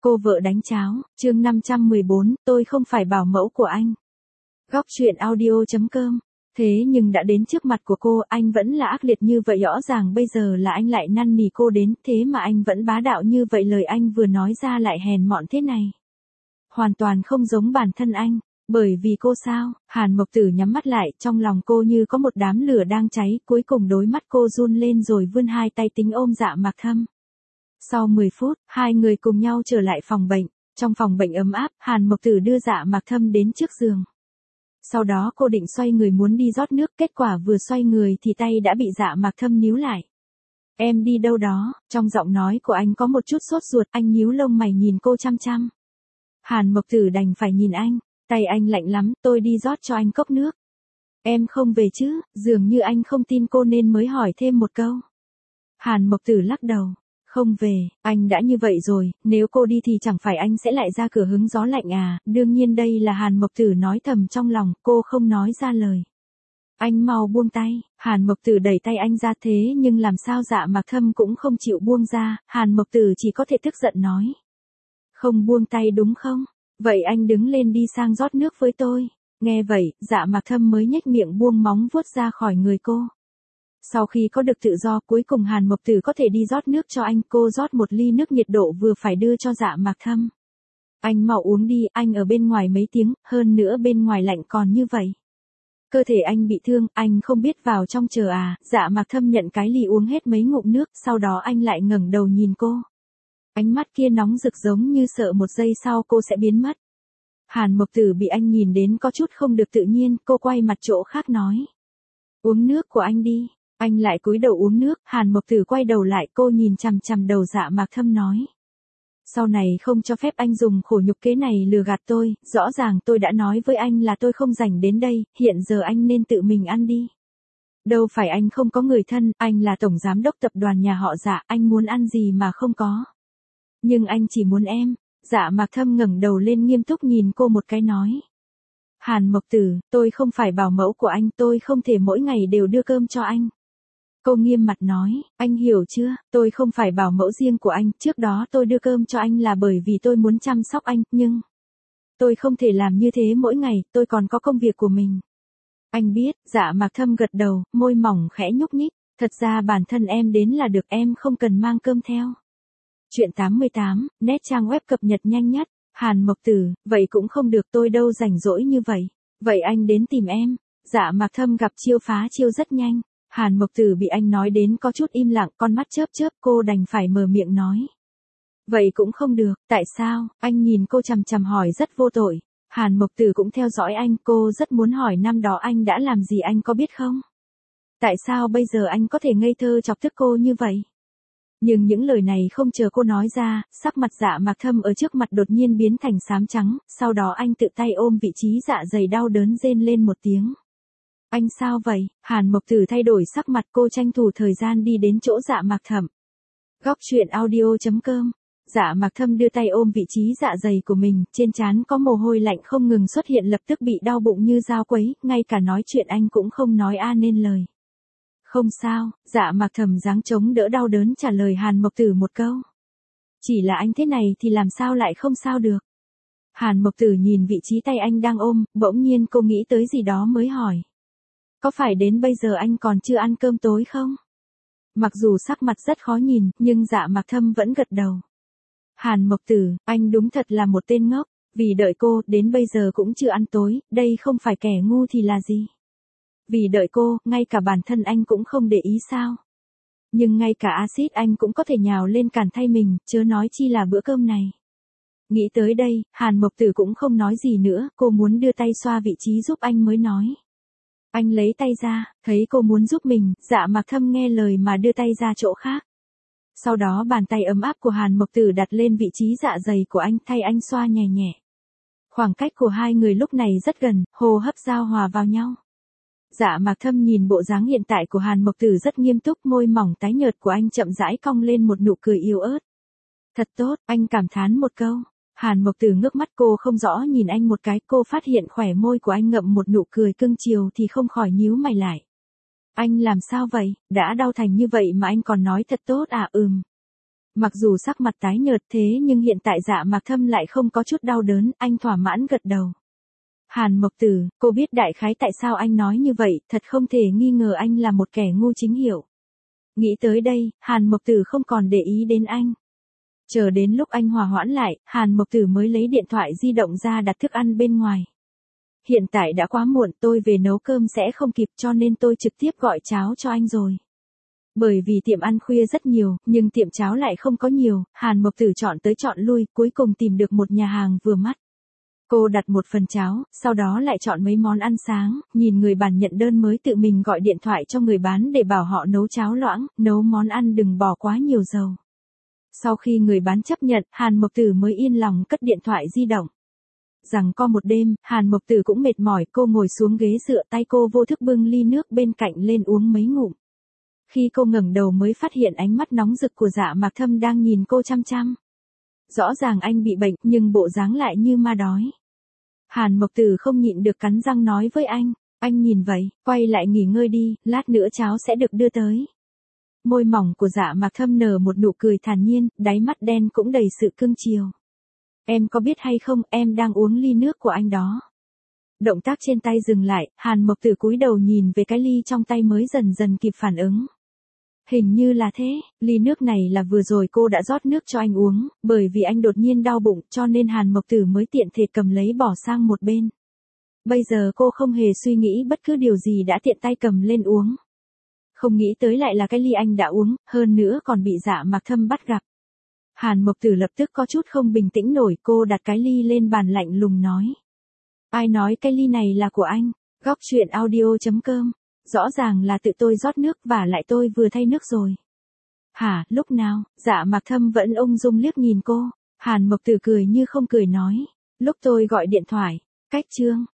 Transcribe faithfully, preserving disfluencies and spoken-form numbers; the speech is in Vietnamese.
Cô vợ đánh cháo, chương năm trăm mười bốn, tôi không phải bảo mẫu của anh. Góc truyện audio chấm com. Thế nhưng đã đến trước mặt của cô, anh vẫn là ác liệt như vậy, rõ ràng bây giờ là anh lại năn nỉ cô đến, thế mà anh vẫn bá đạo như vậy, lời anh vừa nói ra lại hèn mọn thế này. Hoàn toàn không giống bản thân anh, bởi vì cô sao? Hàn Mộc Tử nhắm mắt lại, trong lòng cô như có một đám lửa đang cháy, cuối cùng đôi mắt cô run lên rồi vươn hai tay tính ôm Dạ Mạc Thâm. Sau mười phút, hai người cùng nhau trở lại phòng bệnh. Trong phòng bệnh ấm áp, Hàn Mộc Tử đưa Dạ Mạc Thâm đến trước giường. Sau đó cô định xoay người muốn đi rót nước, kết quả vừa xoay người thì tay đã bị Dạ Mạc Thâm níu lại. Em đi đâu đó? Trong giọng nói của anh có một chút sốt ruột, anh nhíu lông mày nhìn cô chăm chăm. Hàn Mộc Tử đành phải nhìn anh, tay anh lạnh lắm, tôi đi rót cho anh cốc nước. Em không về chứ? Dường như anh không tin cô nên mới hỏi thêm một câu. Hàn Mộc Tử lắc đầu. Không về, anh đã như vậy rồi, nếu cô đi thì chẳng phải anh sẽ lại ra cửa hứng gió lạnh à, đương nhiên đây là Hàn Mộc Tử nói thầm trong lòng, cô không nói ra lời. Anh mau buông tay, Hàn Mộc Tử đẩy tay anh ra, thế nhưng làm sao Dạ Mạc Thâm cũng không chịu buông ra, Hàn Mộc Tử chỉ có thể tức giận nói. Không buông tay đúng không? Vậy anh đứng lên đi sang rót nước với tôi. Nghe vậy, Dạ Mạc Thâm mới nhếch miệng buông móng vuốt ra khỏi người cô. Sau khi có được tự do, cuối cùng Hàn Mộc Tử có thể đi rót nước cho anh, cô rót một ly nước nhiệt độ vừa phải đưa cho Dạ Mạc Thâm. Anh mau uống đi, anh ở bên ngoài mấy tiếng, hơn nữa bên ngoài lạnh còn như vậy. Cơ thể anh bị thương, anh không biết vào trong chờ à, Dạ Mạc Thâm nhận cái ly uống hết mấy ngụm nước, sau đó anh lại ngẩng đầu nhìn cô. Ánh mắt kia nóng rực giống như sợ một giây sau cô sẽ biến mất. Hàn Mộc Tử bị anh nhìn đến có chút không được tự nhiên, cô quay mặt chỗ khác nói. Uống nước của anh đi. Anh lại cúi đầu uống nước, Hàn Mộc Tử quay đầu lại, cô nhìn chằm chằm đầu Dạ Mạc Thâm nói. Sau này không cho phép anh dùng khổ nhục kế này lừa gạt tôi, rõ ràng tôi đã nói với anh là tôi không rảnh đến đây, hiện giờ anh nên tự mình ăn đi. Đâu phải anh không có người thân, anh là tổng giám đốc tập đoàn nhà họ Dạ, anh muốn ăn gì mà không có. Nhưng anh chỉ muốn em. Dạ Mạc Thâm ngẩng đầu lên nghiêm túc nhìn cô một cái nói. Hàn Mộc Tử, tôi không phải bảo mẫu của anh, tôi không thể mỗi ngày đều đưa cơm cho anh. Cô nghiêm mặt nói, anh hiểu chưa, tôi không phải bảo mẫu riêng của anh, trước đó tôi đưa cơm cho anh là bởi vì tôi muốn chăm sóc anh, nhưng tôi không thể làm như thế mỗi ngày, tôi còn có công việc của mình. Anh biết, Dạ Mạc Thâm gật đầu, môi mỏng khẽ nhúc nhích, thật ra bản thân em đến là được, em không cần mang cơm theo. Chuyện tám mươi tám, nét trang web cập nhật nhanh nhất. Hàn Mộc Tử, vậy cũng không được, tôi đâu rảnh rỗi như vậy. Vậy anh đến tìm em. Dạ Mạc Thâm gặp chiêu phá chiêu rất nhanh. Hàn Mộc Tử bị anh nói đến có chút im lặng, con mắt chớp chớp, cô đành phải mở miệng nói. Vậy cũng không được, tại sao? Anh nhìn cô chằm chằm hỏi rất vô tội. Hàn Mộc Tử cũng theo dõi anh, cô rất muốn hỏi năm đó anh đã làm gì, anh có biết không? Tại sao bây giờ anh có thể ngây thơ chọc tức cô như vậy? Nhưng những lời này không chờ cô nói ra, sắc mặt Dạ Mạc Thâm ở trước mặt đột nhiên biến thành xám trắng, sau đó anh tự tay ôm vị trí dạ dày đau đớn rên lên một tiếng. Anh sao vậy? Hàn Mộc Tử thay đổi sắc mặt, cô tranh thủ thời gian đi đến chỗ Dạ Mạc Thâm. Góc truyện audio chấm com. Dạ Mạc Thâm đưa tay ôm vị trí dạ dày của mình, trên trán có mồ hôi lạnh không ngừng xuất hiện, lập tức bị đau bụng như dao quấy, ngay cả nói chuyện anh cũng không nói a nên lời. Không sao, Dạ Mạc Thâm giáng chống đỡ đau đớn trả lời Hàn Mộc Tử một câu. Chỉ là anh thế này thì làm sao lại không sao được. Hàn Mộc Tử nhìn vị trí tay anh đang ôm, bỗng nhiên cô nghĩ tới gì đó mới hỏi. Có phải đến bây giờ anh còn chưa ăn cơm tối không? Mặc dù sắc mặt rất khó nhìn, nhưng Dạ Mạc Thâm vẫn gật đầu. Hàn Mộc Tử, anh đúng thật là một tên ngốc, vì đợi cô, đến bây giờ cũng chưa ăn tối, đây không phải kẻ ngu thì là gì? Vì đợi cô, ngay cả bản thân anh cũng không để ý sao? Nhưng ngay cả axit anh cũng có thể nhào lên cản thay mình, chớ nói chi là bữa cơm này. Nghĩ tới đây, Hàn Mộc Tử cũng không nói gì nữa, cô muốn đưa tay xoa vị trí giúp anh mới nói. Anh lấy tay ra, thấy cô muốn giúp mình, Dạ Mạc Thâm nghe lời mà đưa tay ra chỗ khác. Sau đó bàn tay ấm áp của Hàn Mộc Tử đặt lên vị trí dạ dày của anh, thay anh xoa nhẹ nhẹ. Khoảng cách của hai người lúc này rất gần, hô hấp giao hòa vào nhau. Dạ Mạc Thâm nhìn bộ dáng hiện tại của Hàn Mộc Tử rất nghiêm túc, môi mỏng tái nhợt của anh chậm rãi cong lên một nụ cười yếu ớt. Thật tốt, anh cảm thán một câu. Hàn Mộc Tử ngước mắt, cô không rõ nhìn anh một cái, cô phát hiện khỏe môi của anh ngậm một nụ cười cưng chiều thì không khỏi nhíu mày lại. Anh làm sao vậy, đã đau thành như vậy mà anh còn nói thật tốt à? Ừm. Mặc dù sắc mặt tái nhợt thế nhưng hiện tại Dạ Mạc Thâm lại không có chút đau đớn, anh thỏa mãn gật đầu. Hàn Mộc Tử, cô biết đại khái tại sao anh nói như vậy, thật không thể nghi ngờ anh là một kẻ ngu chính hiệu. Nghĩ tới đây, Hàn Mộc Tử không còn để ý đến anh. Chờ đến lúc anh hòa hoãn lại, Hàn Mộc Tử mới lấy điện thoại di động ra đặt thức ăn bên ngoài. Hiện tại đã quá muộn, tôi về nấu cơm sẽ không kịp cho nên tôi trực tiếp gọi cháo cho anh rồi. Bởi vì tiệm ăn khuya rất nhiều, nhưng tiệm cháo lại không có nhiều, Hàn Mộc Tử chọn tới chọn lui, cuối cùng tìm được một nhà hàng vừa mắt. Cô đặt một phần cháo, sau đó lại chọn mấy món ăn sáng, nhìn người bàn nhận đơn mới tự mình gọi điện thoại cho người bán để bảo họ nấu cháo loãng, nấu món ăn đừng bỏ quá nhiều dầu. Sau khi người bán chấp nhận, Hàn Mộc Tử mới yên lòng cất điện thoại di động. Rằng co một đêm, Hàn Mộc Tử cũng mệt mỏi, cô ngồi xuống ghế dựa, tay cô vô thức bưng ly nước bên cạnh lên uống mấy ngụm. Khi cô ngẩng đầu mới phát hiện ánh mắt nóng rực của Dạ Mạc Thâm đang nhìn cô chăm chăm. Rõ ràng anh bị bệnh, nhưng bộ dáng lại như ma đói. Hàn Mộc Tử không nhịn được cắn răng nói với anh, anh nhìn vậy, quay lại nghỉ ngơi đi, lát nữa cháo sẽ được đưa tới. Môi mỏng của Dạ Mạc Thâm nở một nụ cười thản nhiên, đáy mắt đen cũng đầy sự cưng chiều. Em có biết hay không, em đang uống ly nước của anh đó. Động tác trên tay dừng lại, Hàn Mộc Tử cúi đầu nhìn về cái ly trong tay mới dần dần kịp phản ứng. Hình như là thế, ly nước này là vừa rồi cô đã rót nước cho anh uống, bởi vì anh đột nhiên đau bụng cho nên Hàn Mộc Tử mới tiện thể cầm lấy bỏ sang một bên. Bây giờ cô không hề suy nghĩ bất cứ điều gì đã tiện tay cầm lên uống. Không nghĩ tới lại là cái ly anh đã uống, hơn nữa còn bị Dạ Mạc Thâm bắt gặp. Hàn Mộc Tử lập tức có chút không bình tĩnh nổi, cô đặt cái ly lên bàn lạnh lùng nói. Ai nói cái ly này là của anh? Góc truyện audio chấm com. Rõ ràng là tự tôi rót nước và lại tôi vừa thay nước rồi. Hả, lúc nào? Dạ Mạc Thâm vẫn ung dung liếc nhìn cô. Hàn Mộc Tử cười như không cười nói. Lúc tôi gọi điện thoại. Cách chương.